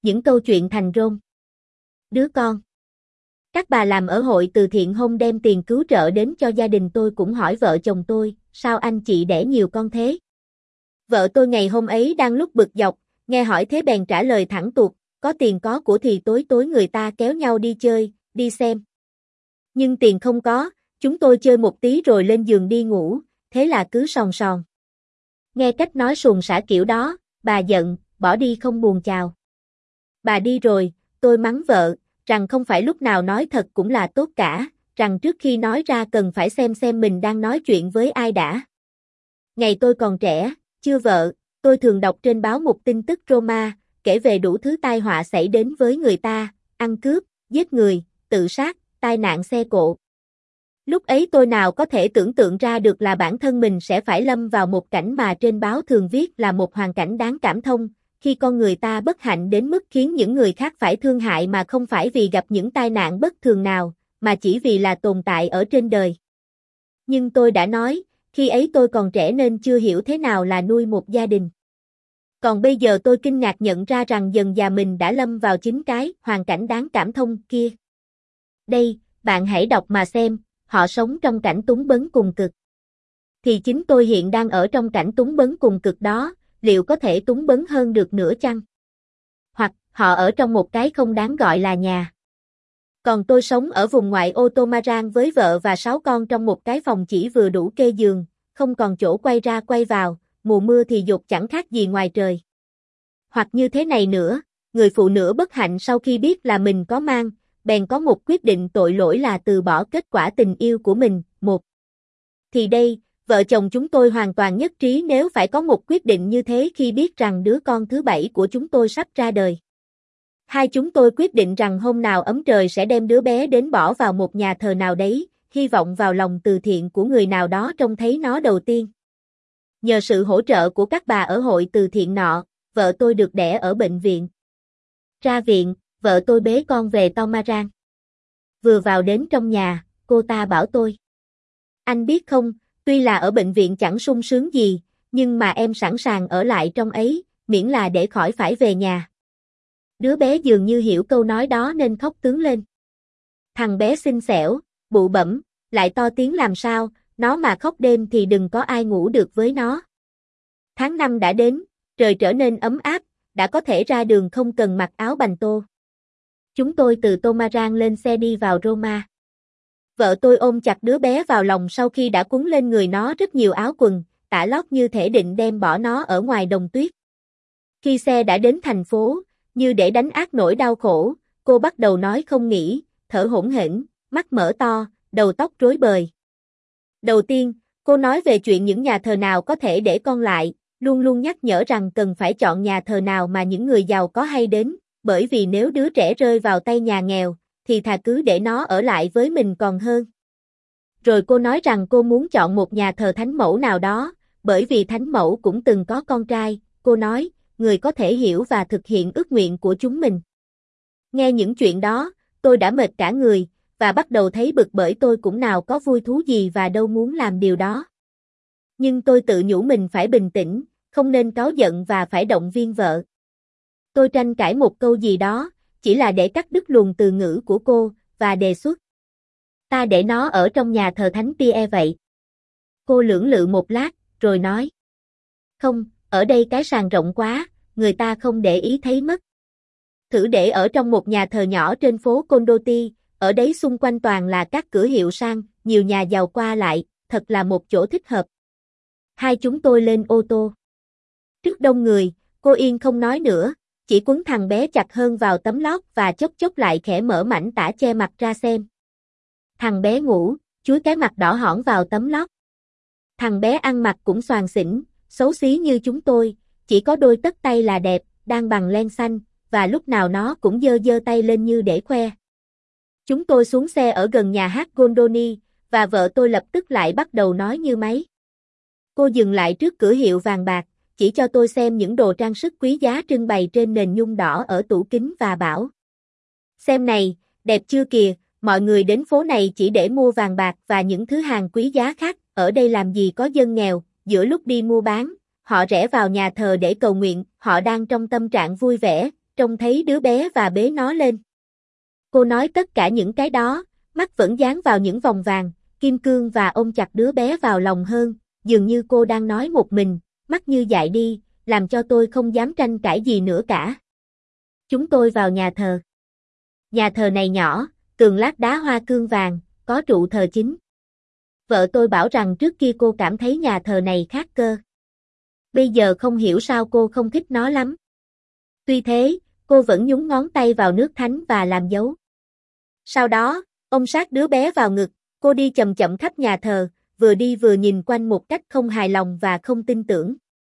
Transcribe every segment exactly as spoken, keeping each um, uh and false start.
những câu chuyện thành rôm. Đứa con. Các bà làm ở hội từ thiện hôm đem tiền cứu trợ đến cho gia đình tôi cũng hỏi vợ chồng tôi, sao anh chị đẻ nhiều con thế? Vợ tôi ngày hôm ấy đang lúc bực dọc, nghe hỏi thế bèn trả lời thẳng tuột, có tiền có của thì tối tối người ta kéo nhau đi chơi, đi xem. Nhưng tiền không có, chúng tôi chơi một tí rồi lên giường đi ngủ, thế là cứ sòn sòn. Nghe cách nói suồng sã kiểu đó, bà giận, bỏ đi không buồn chào. Bà đi rồi, tôi mắng vợ, rằng không phải lúc nào nói thật cũng là tốt cả, rằng trước khi nói ra cần phải xem xem mình đang nói chuyện với ai đã. Ngày tôi còn trẻ, chưa vợ, tôi thường đọc trên báo một tin tức Roma, kể về đủ thứ tai họa xảy đến với người ta, ăn cướp, giết người, tự sát, tai nạn xe cộ. Lúc ấy tôi nào có thể tưởng tượng ra được là bản thân mình sẽ phải lâm vào một cảnh mà trên báo thường viết là một hoàn cảnh đáng cảm thông, khi con người ta bất hạnh đến mức khiến những người khác phải thương hại mà không phải vì gặp những tai nạn bất thường nào, mà chỉ vì là tồn tại ở trên đời. Nhưng tôi đã nói, khi ấy tôi còn trẻ nên chưa hiểu thế nào là nuôi một gia đình. Còn bây giờ tôi kinh ngạc nhận ra rằng dần dà mình đã lâm vào chính cái hoàn cảnh đáng cảm thông kia. Đây, bạn hãy đọc mà xem, họ sống trong cảnh túng bấn cùng cực. Thì chính tôi hiện đang ở trong cảnh túng bấn cùng cực đó, liệu có thể túng bấn hơn được nữa chăng? Hoặc, họ ở trong một cái không đáng gọi là nhà. Còn tôi sống ở vùng ngoại ô Tomarang với vợ và sáu con trong một cái phòng chỉ vừa đủ kê giường, không còn chỗ quay ra quay vào, mùa mưa thì dột chẳng khác gì ngoài trời. Hoặc như thế này nữa, người phụ nữ bất hạnh sau khi biết là mình có mang, bèn có một quyết định tội lỗi là từ bỏ kết quả tình yêu của mình, một. Thì đây, vợ chồng chúng tôi hoàn toàn nhất trí nếu phải có một quyết định như thế khi biết rằng đứa con thứ bảy của chúng tôi sắp ra đời. Hai chúng tôi quyết định rằng hôm nào ấm trời sẽ đem đứa bé đến bỏ vào một nhà thờ nào đấy, hy vọng vào lòng từ thiện của người nào đó trông thấy nó đầu tiên. Nhờ sự hỗ trợ của các bà ở hội từ thiện nọ, vợ tôi được đẻ ở bệnh viện. Ra viện, vợ tôi bế con về Tomarang. Vừa vào đến trong nhà, cô ta bảo tôi. Anh biết không, tuy là ở bệnh viện chẳng sung sướng gì, nhưng mà em sẵn sàng ở lại trong ấy, miễn là để khỏi phải về nhà. Đứa bé dường như hiểu câu nói đó nên khóc tướng lên. Thằng bé xinh xẻo, bụ bẫm, lại to tiếng làm sao, nó mà khóc đêm thì đừng có ai ngủ được với nó. Tháng năm đã đến, trời trở nên ấm áp, đã có thể ra đường không cần mặc áo bành tô. Chúng tôi từ Tomarang lên xe đi vào Roma. Vợ tôi ôm chặt đứa bé vào lòng sau khi đã quấn lên người nó rất nhiều áo quần, tả lót như thể định đem bỏ nó ở ngoài đồng tuyết. Khi xe đã đến thành phố, như để đánh át nỗi đau khổ, cô bắt đầu nói không nghỉ, thở hổn hển, mắt mở to, đầu tóc rối bời. Đầu tiên, cô nói về chuyện những nhà thờ nào có thể để con lại, luôn luôn nhắc nhở rằng cần phải chọn nhà thờ nào mà những người giàu có hay đến, bởi vì nếu đứa trẻ rơi vào tay nhà nghèo, thì thà cứ để nó ở lại với mình còn hơn. Rồi cô nói rằng cô muốn chọn một nhà thờ thánh mẫu nào đó, bởi vì thánh mẫu cũng từng có con trai, cô nói, người có thể hiểu và thực hiện ước nguyện của chúng mình. Nghe những chuyện đó, tôi đã mệt cả người, và bắt đầu thấy bực bởi tôi cũng nào có vui thú gì và đâu muốn làm điều đó. Nhưng tôi tự nhủ mình phải bình tĩnh, không nên cáu giận và phải động viên vợ. Tôi tranh cãi một câu gì đó, chỉ là để cắt đứt luồng từ ngữ của cô, và đề xuất. Ta để nó ở trong nhà thờ Thánh Pierre vậy. Cô lưỡng lự một lát, rồi nói. Không, ở đây cái sàn rộng quá, người ta không để ý thấy mất. Thử để ở trong một nhà thờ nhỏ trên phố Condoti, ở đấy xung quanh toàn là các cửa hiệu sang, nhiều nhà giàu qua lại, thật là một chỗ thích hợp. Hai chúng tôi lên ô tô. Trước đông người, cô Yên không nói nữa, chỉ quấn thằng bé chặt hơn vào tấm lót và chốc chốc lại khẽ mở mảnh tã che mặt ra xem. Thằng bé ngủ, chúi cái mặt đỏ hỏn vào tấm lót. Thằng bé ăn mặc cũng xoàng xỉnh, xấu xí như chúng tôi, chỉ có đôi tất tay là đẹp, đang bằng len xanh, và lúc nào nó cũng giơ giơ tay lên như để khoe. Chúng tôi xuống xe ở gần nhà hát Goldoni, và vợ tôi lập tức lại bắt đầu nói như máy. Cô dừng lại trước cửa hiệu vàng bạc, chỉ cho tôi xem những đồ trang sức quý giá trưng bày trên nền nhung đỏ ở tủ kính và bảo. Xem này, đẹp chưa kìa, mọi người đến phố này chỉ để mua vàng bạc và những thứ hàng quý giá khác, ở đây làm gì có dân nghèo, giữa lúc đi mua bán, họ rẽ vào nhà thờ để cầu nguyện, họ đang trong tâm trạng vui vẻ, trông thấy đứa bé và bế nó lên. Cô nói tất cả những cái đó, mắt vẫn dán vào những vòng vàng, kim cương và ôm chặt đứa bé vào lòng hơn, dường như cô đang nói một mình, mắt như dại đi, làm cho tôi không dám tranh cãi gì nữa cả. Chúng tôi vào nhà thờ. Nhà thờ này nhỏ, tường lát đá hoa cương vàng, có trụ thờ chính. Vợ tôi bảo rằng trước kia cô cảm thấy nhà thờ này khác cơ. Bây giờ không hiểu sao cô không thích nó lắm. Tuy thế, cô vẫn nhúng ngón tay vào nước thánh và làm dấu. Sau đó, ông sát đứa bé vào ngực, cô đi chậm chậm khắp nhà thờ, vừa đi vừa nhìn quanh một cách không hài lòng và không tin tưởng.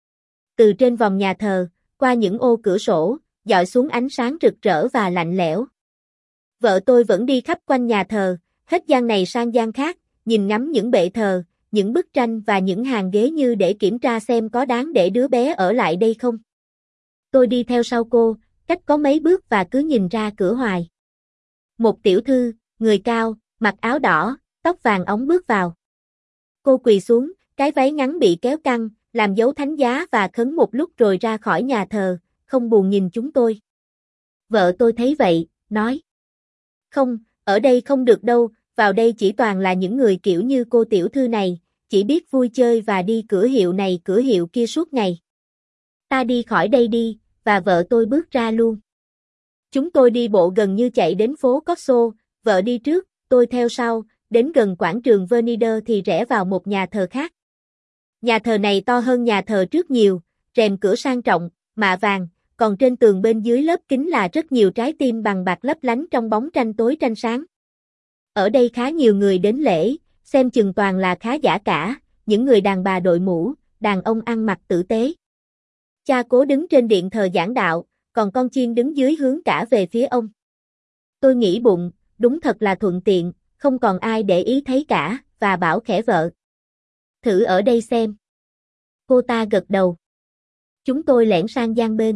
Từ trên vòng nhà thờ, qua những ô cửa sổ, dọi xuống ánh sáng rực rỡ và lạnh lẽo. Vợ tôi vẫn đi khắp quanh nhà thờ, hết gian này sang gian khác, nhìn ngắm những bệ thờ, những bức tranh và những hàng ghế như để kiểm tra xem có đáng để đứa bé ở lại đây không. Tôi đi theo sau cô, cách có mấy bước và cứ nhìn ra cửa hoài. Một tiểu thư, người cao, mặc áo đỏ, tóc vàng óng bước vào. Cô quỳ xuống, cái váy ngắn bị kéo căng, làm dấu thánh giá và khấn một lúc rồi ra khỏi nhà thờ, không buồn nhìn chúng tôi. Vợ tôi thấy vậy, nói. Không, ở đây không được đâu, vào đây chỉ toàn là những người kiểu như cô tiểu thư này, chỉ biết vui chơi và đi cửa hiệu này cửa hiệu kia suốt ngày. Ta đi khỏi đây đi, và vợ tôi bước ra luôn. Chúng tôi đi bộ gần như chạy đến phố Corso, vợ đi trước, tôi theo sau, đến gần quảng trường Vernier thì rẽ vào một nhà thờ khác. Nhà thờ này to hơn nhà thờ trước nhiều, rèm cửa sang trọng, mạ vàng, còn trên tường bên dưới lớp kính là rất nhiều trái tim bằng bạc lấp lánh trong bóng tranh tối tranh sáng. Ở đây khá nhiều người đến lễ, xem chừng toàn là khá giả cả, những người đàn bà đội mũ, đàn ông ăn mặc tử tế. Cha cố đứng trên điện thờ giảng đạo, còn con chiên đứng dưới hướng cả về phía ông. Tôi nghĩ bụng, đúng thật là thuận tiện, không còn ai để ý thấy cả, và bảo khẽ vợ. Thử ở đây xem. Cô ta gật đầu. Chúng tôi lẻn sang gian bên.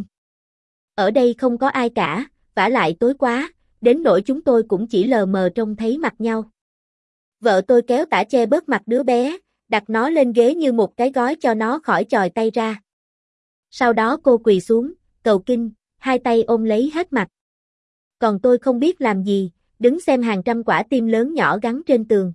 Ở đây không có ai cả, vả lại tối quá, đến nỗi chúng tôi cũng chỉ lờ mờ trông thấy mặt nhau. Vợ tôi kéo tã che bớt mặt đứa bé, đặt nó lên ghế như một cái gói cho nó khỏi chòi tay ra. Sau đó cô quỳ xuống, cầu kinh, hai tay ôm lấy hết mặt. Còn tôi không biết làm gì, đứng xem hàng trăm quả tim lớn nhỏ gắn trên tường.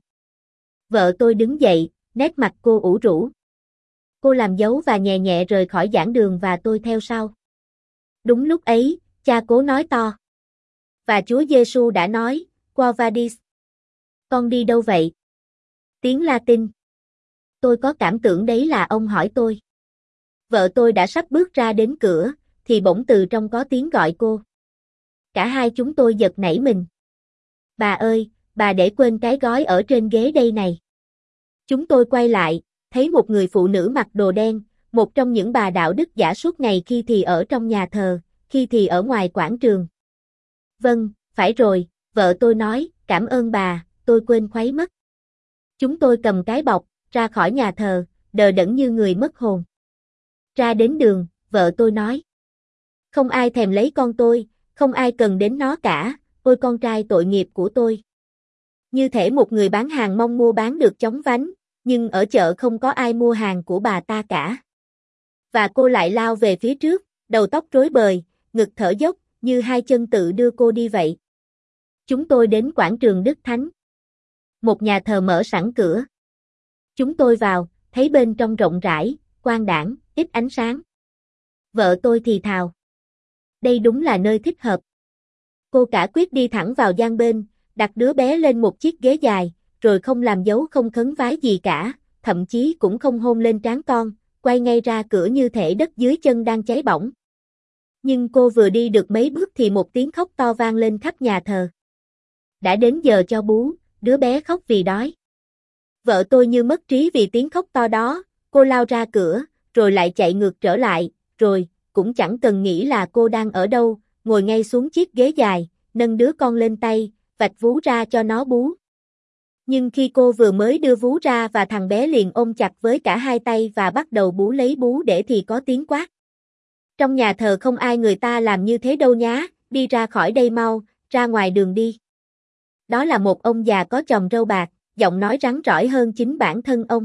Vợ tôi đứng dậy, nét mặt cô ủ rũ. Cô làm dấu và nhẹ nhẹ rời khỏi giảng đường và tôi theo sau. Đúng lúc ấy, cha cố nói to. Và Chúa Giêsu đã nói, Quo vadis? Con đi đâu vậy? Tiếng Latin. Tôi có cảm tưởng đấy là ông hỏi tôi. Vợ tôi đã sắp bước ra đến cửa, thì bỗng từ trong có tiếng gọi cô. Cả hai chúng tôi giật nảy mình. Bà ơi, bà để quên cái gói ở trên ghế đây này. Chúng tôi quay lại, thấy một người phụ nữ mặc đồ đen, một trong những bà đạo đức giả suốt ngày khi thì ở trong nhà thờ, khi thì ở ngoài quảng trường. Vâng, phải rồi, vợ tôi nói, cảm ơn bà, tôi quên khuấy mất. Chúng tôi cầm cái bọc, ra khỏi nhà thờ, đờ đẫn như người mất hồn. Ra đến đường, vợ tôi nói. Không ai thèm lấy con tôi, không ai cần đến nó cả, ôi con trai tội nghiệp của tôi. Như thể một người bán hàng mong mua bán được chóng vánh, nhưng ở chợ không có ai mua hàng của bà ta cả. Và cô lại lao về phía trước, đầu tóc rối bời, ngực thở dốc, như hai chân tự đưa cô đi vậy. Chúng tôi đến quảng trường Đức Thánh. Một nhà thờ mở sẵn cửa. Chúng tôi vào, thấy bên trong rộng rãi, quang đãng, ít ánh sáng. Vợ tôi thì thào. Đây đúng là nơi thích hợp. Cô cả quyết đi thẳng vào gian bên, đặt đứa bé lên một chiếc ghế dài, rồi không làm dấu không khấn vái gì cả, thậm chí cũng không hôn lên trán con, quay ngay ra cửa như thể đất dưới chân đang cháy bỏng. Nhưng cô vừa đi được mấy bước thì một tiếng khóc to vang lên khắp nhà thờ. Đã đến giờ cho bú, đứa bé khóc vì đói. Vợ tôi như mất trí vì tiếng khóc to đó, cô lao ra cửa, rồi lại chạy ngược trở lại, rồi, cũng chẳng cần nghĩ là cô đang ở đâu, ngồi ngay xuống chiếc ghế dài, nâng đứa con lên tay, vạch vú ra cho nó bú. Nhưng khi cô vừa mới đưa vú ra và thằng bé liền ôm chặt với cả hai tay và bắt đầu bú lấy bú để thì có tiếng quát. Trong nhà thờ không ai người ta làm như thế đâu nhá, đi ra khỏi đây mau, ra ngoài đường đi. Đó là một ông già có chòm râu bạc, giọng nói rắn rỏi hơn chính bản thân ông.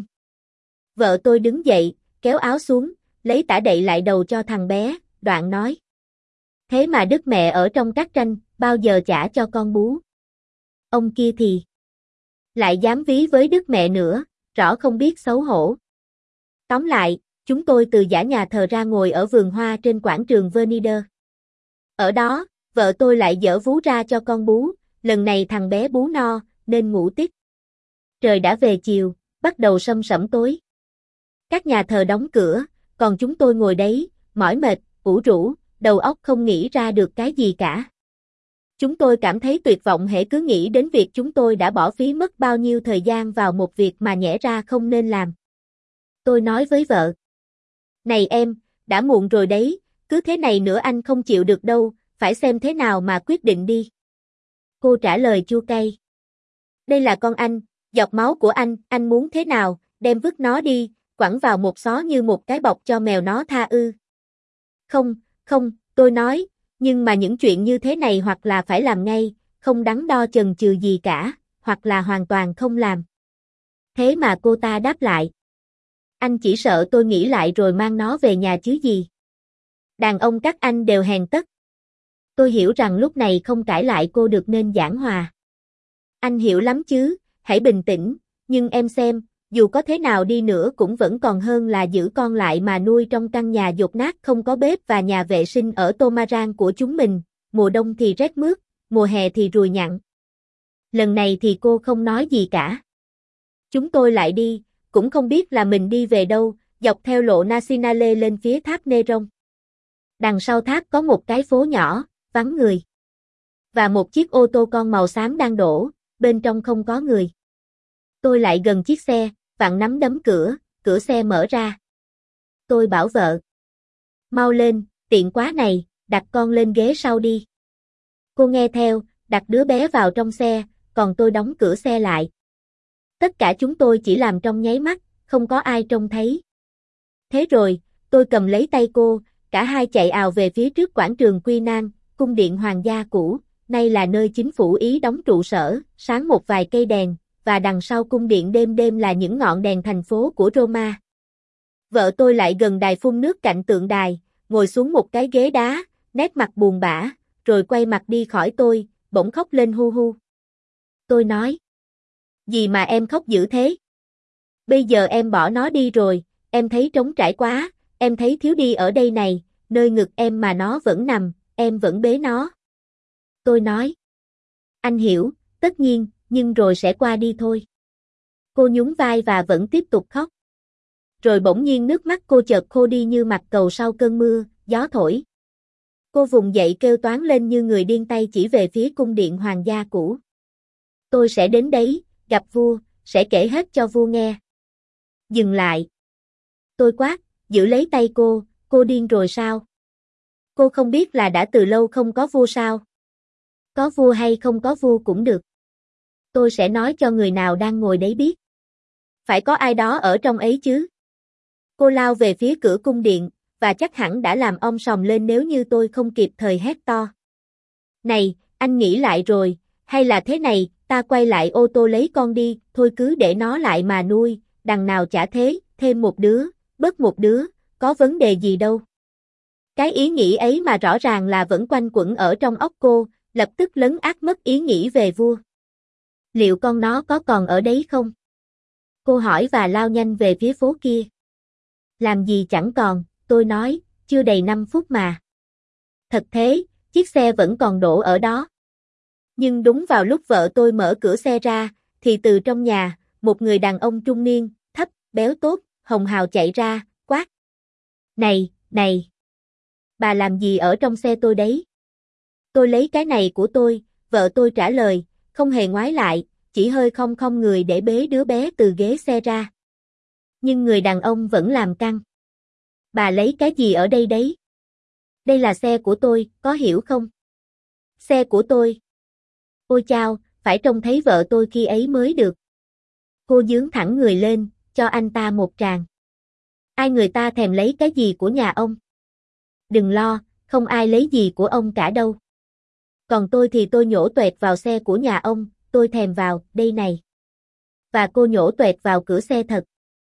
Vợ tôi đứng dậy, kéo áo xuống, lấy tã đậy lại đầu cho thằng bé, đoạn nói. Thế mà Đức mẹ ở trong các tranh, bao giờ trả cho con bú. Ông kia thì lại dám ví với Đức mẹ nữa, rõ không biết xấu hổ. Tóm lại, chúng tôi từ dãy nhà thờ ra ngồi ở vườn hoa trên quảng trường Vernier. Ở đó, vợ tôi lại dở vú ra cho con bú, lần này thằng bé bú no, nên ngủ tiếp. Trời đã về chiều, bắt đầu sâm sẩm tối. Các nhà thờ đóng cửa, còn chúng tôi ngồi đấy, mỏi mệt, ủ rũ, đầu óc không nghĩ ra được cái gì cả. Chúng tôi cảm thấy tuyệt vọng hễ cứ nghĩ đến việc chúng tôi đã bỏ phí mất bao nhiêu thời gian vào một việc mà nhẽ ra không nên làm. Tôi nói với vợ. Này em, đã muộn rồi đấy, cứ thế này nữa anh không chịu được đâu, phải xem thế nào mà quyết định đi. Cô trả lời chua cay. Đây là con anh, giọt máu của anh, anh muốn thế nào, đem vứt nó đi, quẳng vào một xó như một cái bọc cho mèo nó tha ư. Không, không, tôi nói, nhưng mà những chuyện như thế này hoặc là phải làm ngay, không đắn đo chần chừ gì cả, hoặc là hoàn toàn không làm. Thế mà cô ta đáp lại. Anh chỉ sợ tôi nghĩ lại rồi mang nó về nhà chứ gì. Đàn ông các anh đều hèn tất. Tôi hiểu rằng lúc này không cãi lại cô được nên giảng hòa. Anh hiểu lắm chứ, hãy bình tĩnh, nhưng em xem, dù có thế nào đi nữa cũng vẫn còn hơn là giữ con lại mà nuôi trong căn nhà dột nát không có bếp và nhà vệ sinh ở Tomarang của chúng mình, mùa đông thì rét mướt, mùa hè thì ruồi nhặn. Lần này thì cô không nói gì cả. Chúng tôi lại đi, cũng không biết là mình đi về đâu, dọc theo lộ Nacionale lên phía tháp Neron. Đằng sau tháp có một cái phố nhỏ, vắng người. Và một chiếc ô tô con màu xám đang đổ, bên trong không có người. Tôi lại gần chiếc xe, vặn nắm đấm cửa, cửa xe mở ra. Tôi bảo vợ. Mau lên, tiện quá này, đặt con lên ghế sau đi. Cô nghe theo, đặt đứa bé vào trong xe, còn tôi đóng cửa xe lại. Tất cả chúng tôi chỉ làm trong nháy mắt, không có ai trông thấy. Thế rồi, tôi cầm lấy tay cô, cả hai chạy ào về phía trước quảng trường Quy Nan, cung điện hoàng gia cũ, nay là nơi chính phủ Ý đóng trụ sở, sáng một vài cây đèn, và đằng sau cung điện đêm đêm là những ngọn đèn thành phố của Roma. Vợ tôi lại gần đài phun nước cạnh tượng đài, ngồi xuống một cái ghế đá, nét mặt buồn bã, rồi quay mặt đi khỏi tôi, bỗng khóc lên hu hu. Tôi nói. Gì mà em khóc dữ thế? Bây giờ em bỏ nó đi rồi, em thấy trống trải quá, em thấy thiếu đi ở đây này, nơi ngực em mà nó vẫn nằm, em vẫn bế nó. Tôi nói. Anh hiểu, tất nhiên, nhưng rồi sẽ qua đi thôi. Cô nhún vai và vẫn tiếp tục khóc. Rồi bỗng nhiên nước mắt cô chợt khô đi như mặt cầu sau cơn mưa, gió thổi. Cô vùng dậy kêu toáng lên như người điên, tay chỉ về phía cung điện hoàng gia cũ. Tôi sẽ đến đấy, gặp vua, sẽ kể hết cho vua nghe. Dừng lại. Tôi quát, giữ lấy tay cô, cô điên rồi sao? Cô không biết là đã từ lâu không có vua sao? Có vua hay không có vua cũng được. Tôi sẽ nói cho người nào đang ngồi đấy biết. Phải có ai đó ở trong ấy chứ. Cô lao về phía cửa cung điện, và chắc hẳn đã làm om sòm lên nếu như tôi không kịp thời hét to. Này, anh nghĩ lại rồi, hay là thế này, ta quay lại ô tô lấy con đi, thôi cứ để nó lại mà nuôi, đằng nào chả thế, thêm một đứa, bớt một đứa, có vấn đề gì đâu. Cái ý nghĩ ấy mà rõ ràng là vẫn quanh quẩn ở trong óc cô, lập tức lấn át mất ý nghĩ về vua. Liệu con nó có còn ở đấy không? Cô hỏi và lao nhanh về phía phố kia. Làm gì chẳng còn, tôi nói, chưa đầy năm phút mà. Thật thế, chiếc xe vẫn còn đổ ở đó. Nhưng đúng vào lúc vợ tôi mở cửa xe ra, thì từ trong nhà, một người đàn ông trung niên, thấp, béo tốt, hồng hào chạy ra, quát. Này, này! Bà làm gì ở trong xe tôi đấy? Tôi lấy cái này của tôi, vợ tôi trả lời, không hề ngoái lại, chỉ hơi khom khom người để bế đứa bé từ ghế xe ra. Nhưng người đàn ông vẫn làm căng. Bà lấy cái gì ở đây đấy? Đây là xe của tôi, có hiểu không? Xe của tôi. Ôi chao, phải trông thấy vợ tôi khi ấy mới được. Cô giương thẳng người lên, cho anh ta một tràng. Ai người ta thèm lấy cái gì của nhà ông? Đừng lo, không ai lấy gì của ông cả đâu. Còn tôi thì tôi nhổ toẹt vào xe của nhà ông, tôi thèm vào, đây này. Và cô nhổ toẹt vào cửa xe thật.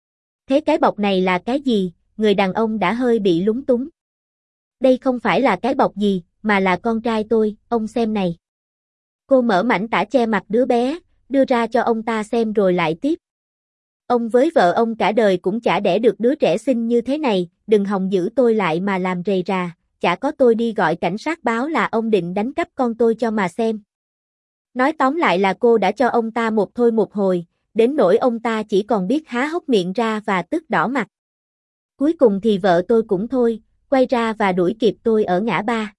Thế cái bọc này là cái gì? Người đàn ông đã hơi bị lúng túng. Đây không phải là cái bọc gì, mà là con trai tôi, ông xem này. Cô mở mảnh tả che mặt đứa bé, đưa ra cho ông ta xem rồi lại tiếp. Ông với vợ ông cả đời cũng chả đẻ được đứa trẻ xinh như thế này, đừng hòng giữ tôi lại mà làm rầy rà, chả có tôi đi gọi cảnh sát báo là ông định đánh cắp con tôi cho mà xem. Nói tóm lại là cô đã cho ông ta một thôi một hồi, đến nỗi ông ta chỉ còn biết há hốc miệng ra và tức đỏ mặt. Cuối cùng thì vợ tôi cũng thôi, quay ra và đuổi kịp tôi ở ngã ba.